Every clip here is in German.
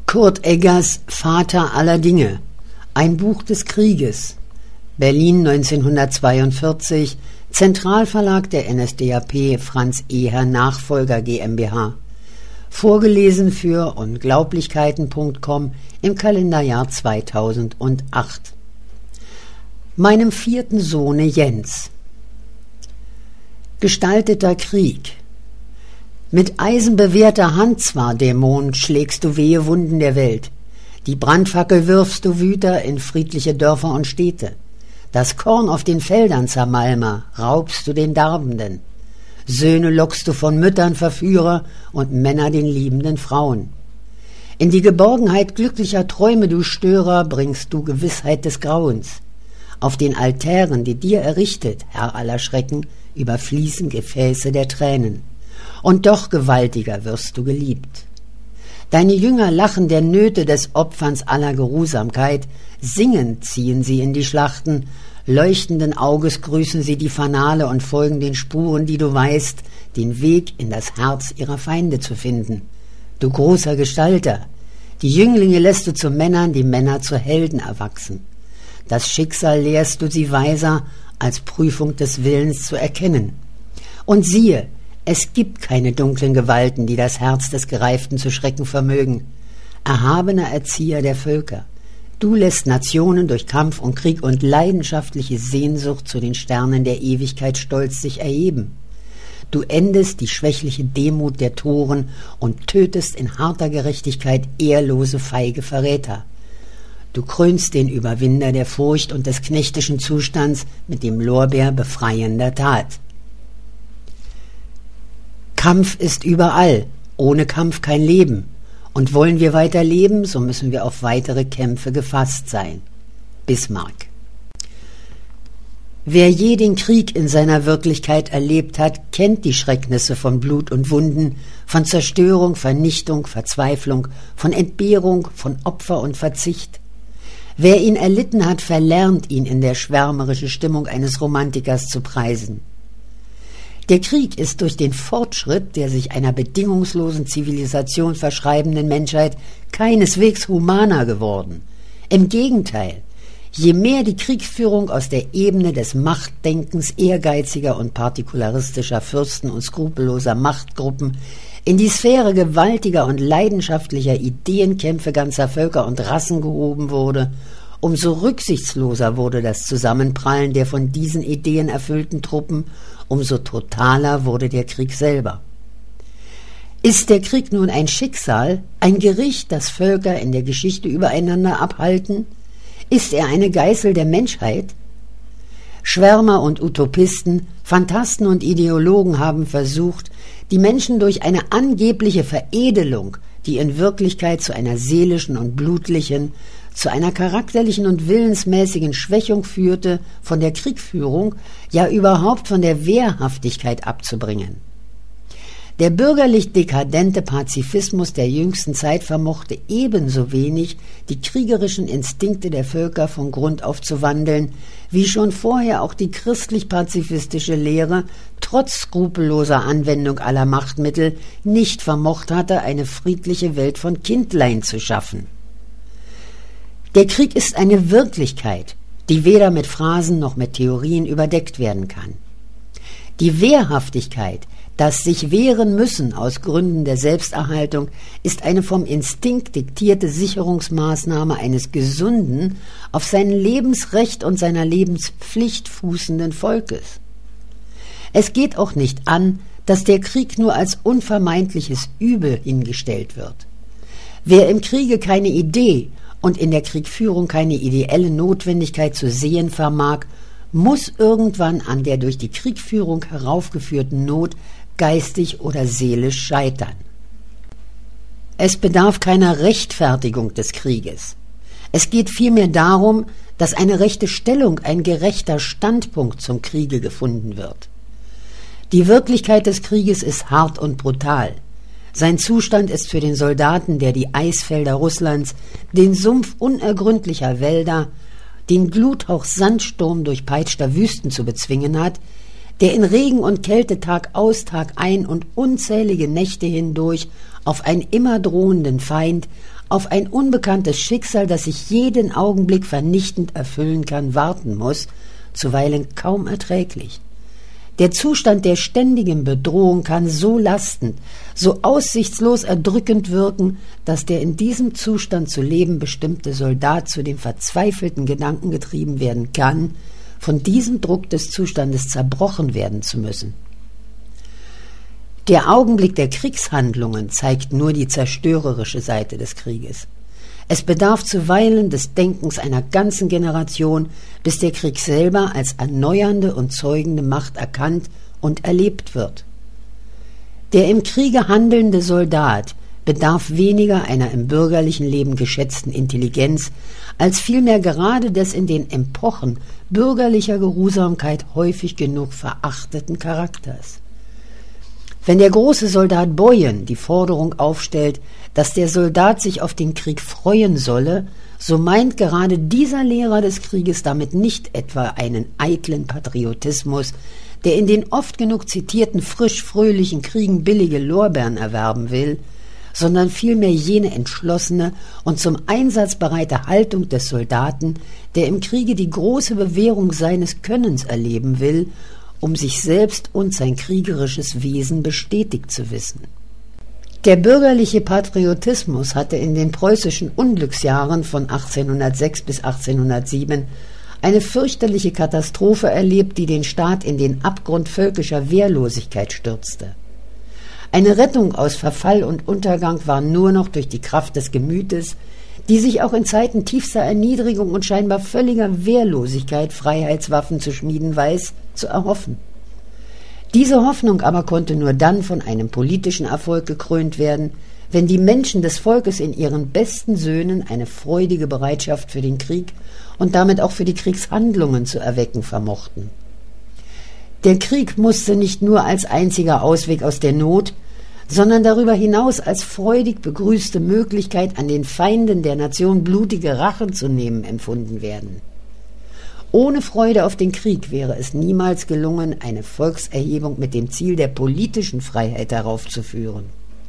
Kurt Eggers Vater aller Dinge. Ein Buch des Krieges. Berlin 1942. Zentralverlag der NSDAP Franz Eher Nachfolger GmbH. Vorgelesen für Unglaublichkeiten.com im Kalenderjahr 2008. Meinem vierten Sohne Jens. Gestalteter Krieg. Mit eisenbewehrter Hand zwar, Dämon, schlägst du wehe Wunden der Welt. Die Brandfackel wirfst du Wüter in friedliche Dörfer und Städte. Das Korn auf den Feldern, Zermalmer, raubst du den Darbenden. Söhne lockst du von Müttern Verführer und Männer den liebenden Frauen. In die Geborgenheit glücklicher Träume, du Störer, bringst du Gewissheit des Grauens. Auf den Altären, die dir errichtet, Herr aller Schrecken, überfließen Gefäße der Tränen. Und doch gewaltiger wirst du geliebt. Deine Jünger lachen der Nöte des Opferns aller Geruhsamkeit, singend ziehen sie in die Schlachten, leuchtenden Auges grüßen sie die Fanale und folgen den Spuren, die du weißt, den Weg in das Herz ihrer Feinde zu finden. Du großer Gestalter, die Jünglinge lässt du zu Männern, die Männer zu Helden erwachsen. Das Schicksal lehrst du sie weiser, als Prüfung des Willens zu erkennen. Und siehe, es gibt keine dunklen Gewalten, die das Herz des Gereiften zu schrecken vermögen. Erhabener Erzieher der Völker, du lässt Nationen durch Kampf und Krieg und leidenschaftliche Sehnsucht zu den Sternen der Ewigkeit stolz sich erheben. Du endest die schwächliche Demut der Toren und tötest in harter Gerechtigkeit ehrlose, feige Verräter. Du krönst den Überwinder der Furcht und des knechtischen Zustands mit dem Lorbeer befreiender Tat. Kampf ist überall, ohne Kampf kein Leben. Und wollen wir weiter leben, so müssen wir auf weitere Kämpfe gefasst sein. Bismarck. Wer je den Krieg in seiner Wirklichkeit erlebt hat, kennt die Schrecknisse von Blut und Wunden, von Zerstörung, Vernichtung, Verzweiflung, von Entbehrung, von Opfer und Verzicht. Wer ihn erlitten hat, verlernt ihn in der schwärmerischen Stimmung eines Romantikers zu preisen. Der Krieg ist durch den Fortschritt der sich einer bedingungslosen Zivilisation verschreibenden Menschheit keineswegs humaner geworden. Im Gegenteil, je mehr die Kriegsführung aus der Ebene des Machtdenkens ehrgeiziger und partikularistischer Fürsten und skrupelloser Machtgruppen in die Sphäre gewaltiger und leidenschaftlicher Ideenkämpfe ganzer Völker und Rassen gehoben wurde, umso rücksichtsloser wurde das Zusammenprallen der von diesen Ideen erfüllten Truppen, umso totaler wurde der Krieg selber. Ist der Krieg nun ein Schicksal, ein Gericht, das Völker in der Geschichte übereinander abhalten? Ist er eine Geißel der Menschheit? Schwärmer und Utopisten, Phantasten und Ideologen haben versucht, die Menschen durch eine angebliche Veredelung, die in Wirklichkeit zu einer seelischen und blutlichen, zu einer charakterlichen und willensmäßigen Schwächung führte, von der Kriegführung, ja überhaupt von der Wehrhaftigkeit abzubringen. Der bürgerlich-dekadente Pazifismus der jüngsten Zeit vermochte ebenso wenig, die kriegerischen Instinkte der Völker von Grund auf zu wandeln, wie schon vorher auch die christlich-pazifistische Lehre trotz skrupelloser Anwendung aller Machtmittel nicht vermocht hatte, eine friedliche Welt von Kindlein zu schaffen. Der Krieg ist eine Wirklichkeit, die weder mit Phrasen noch mit Theorien überdeckt werden kann. Die Wehrhaftigkeit, das sich wehren müssen aus Gründen der Selbsterhaltung, ist eine vom Instinkt diktierte Sicherungsmaßnahme eines gesunden, auf sein Lebensrecht und seiner Lebenspflicht fußenden Volkes. Es geht auch nicht an, dass der Krieg nur als unvermeidliches Übel hingestellt wird. Wer im Kriege keine Idee und in der Kriegführung keine ideelle Notwendigkeit zu sehen vermag, muss irgendwann an der durch die Kriegführung heraufgeführten Not geistig oder seelisch scheitern. Es bedarf keiner Rechtfertigung des Krieges. Es geht vielmehr darum, dass eine rechte Stellung, ein gerechter Standpunkt zum Kriege gefunden wird. Die Wirklichkeit des Krieges ist hart und brutal. Sein Zustand ist für den Soldaten, der die Eisfelder Russlands, den Sumpf unergründlicher Wälder, den Gluthauch-Sandsturm durchpeitschter Wüsten zu bezwingen hat, der in Regen und Kälte Tag aus, Tag ein und unzählige Nächte hindurch auf einen immer drohenden Feind, auf ein unbekanntes Schicksal, das sich jeden Augenblick vernichtend erfüllen kann, warten muss, zuweilen kaum erträglich. Der Zustand der ständigen Bedrohung kann so lastend, so aussichtslos erdrückend wirken, dass der in diesem Zustand zu leben bestimmte Soldat zu dem verzweifelten Gedanken getrieben werden kann, von diesem Druck des Zustandes zerbrochen werden zu müssen. Der Augenblick der Kriegshandlungen zeigt nur die zerstörerische Seite des Krieges. Es bedarf zuweilen des Denkens einer ganzen Generation, bis der Krieg selber als erneuernde und zeugende Macht erkannt und erlebt wird. Der im Kriege handelnde Soldat bedarf weniger einer im bürgerlichen Leben geschätzten Intelligenz, als vielmehr gerade des in den Epochen bürgerlicher Geruhsamkeit häufig genug verachteten Charakters. Wenn der große Soldat Boyen die Forderung aufstellt, dass der Soldat sich auf den Krieg freuen solle, so meint gerade dieser Lehrer des Krieges damit nicht etwa einen eitlen Patriotismus, der in den oft genug zitierten frisch-fröhlichen Kriegen billige Lorbeeren erwerben will, sondern vielmehr jene entschlossene und zum Einsatz bereite Haltung des Soldaten, der im Kriege die große Bewährung seines Könnens erleben will, um sich selbst und sein kriegerisches Wesen bestätigt zu wissen. Der bürgerliche Patriotismus hatte in den preußischen Unglücksjahren von 1806 bis 1807 eine fürchterliche Katastrophe erlebt, die den Staat in den Abgrund völkischer Wehrlosigkeit stürzte. Eine Rettung aus Verfall und Untergang war nur noch durch die Kraft des Gemütes, die sich auch in Zeiten tiefster Erniedrigung und scheinbar völliger Wehrlosigkeit Freiheitswaffen zu schmieden weiß, zu erhoffen. Diese Hoffnung aber konnte nur dann von einem politischen Erfolg gekrönt werden, wenn die Menschen des Volkes in ihren besten Söhnen eine freudige Bereitschaft für den Krieg und damit auch für die Kriegshandlungen zu erwecken vermochten. Der Krieg musste nicht nur als einziger Ausweg aus der Not, sondern darüber hinaus als freudig begrüßte Möglichkeit, an den Feinden der Nation blutige Rache zu nehmen, empfunden werden. Ohne Freude auf den Krieg wäre es niemals gelungen, eine Volkserhebung mit dem Ziel der politischen Freiheit heraufzuführen.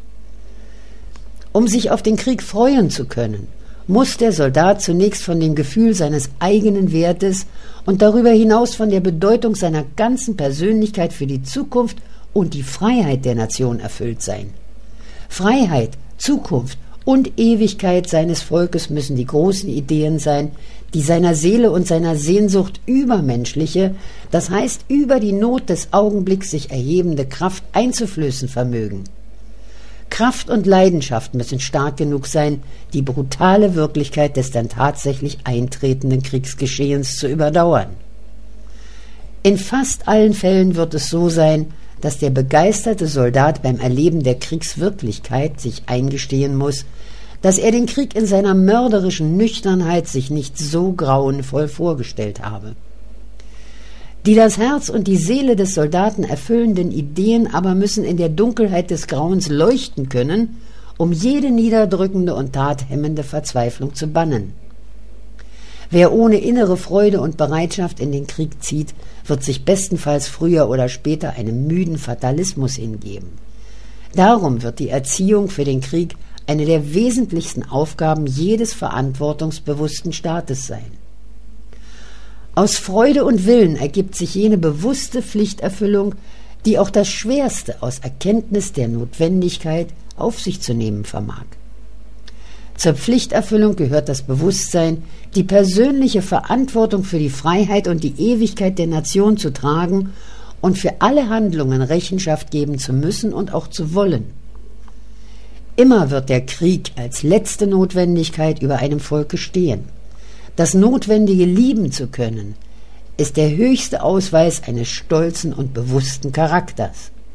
Um sich auf den Krieg freuen zu können, muss der Soldat zunächst von dem Gefühl seines eigenen Wertes und darüber hinaus von der Bedeutung seiner ganzen Persönlichkeit für die Zukunft und die Freiheit der Nation erfüllt sein. Freiheit, Zukunft und Ewigkeit seines Volkes müssen die großen Ideen sein, die seiner Seele und seiner Sehnsucht übermenschliche, das heißt über die Not des Augenblicks sich erhebende Kraft einzuflößen vermögen. Kraft und Leidenschaft müssen stark genug sein, die brutale Wirklichkeit des dann tatsächlich eintretenden Kriegsgeschehens zu überdauern. In fast allen Fällen wird es so sein, dass der begeisterte Soldat beim Erleben der Kriegswirklichkeit sich eingestehen muss, dass er den Krieg in seiner mörderischen Nüchternheit sich nicht so grauenvoll vorgestellt habe. Die das Herz und die Seele des Soldaten erfüllenden Ideen aber müssen in der Dunkelheit des Grauens leuchten können, um jede niederdrückende und tathemmende Verzweiflung zu bannen. Wer ohne innere Freude und Bereitschaft in den Krieg zieht, wird sich bestenfalls früher oder später einem müden Fatalismus hingeben. Darum wird die Erziehung für den Krieg eine der wesentlichsten Aufgaben jedes verantwortungsbewussten Staates sein. Aus Freude und Willen ergibt sich jene bewusste Pflichterfüllung, die auch das Schwerste aus Erkenntnis der Notwendigkeit auf sich zu nehmen vermag. Zur Pflichterfüllung gehört das Bewusstsein, die persönliche Verantwortung für die Freiheit und die Ewigkeit der Nation zu tragen und für alle Handlungen Rechenschaft geben zu müssen und auch zu wollen. Immer wird der Krieg als letzte Notwendigkeit über einem Volke stehen. Das Notwendige lieben zu können, ist der höchste Ausweis eines stolzen und bewussten Charakters.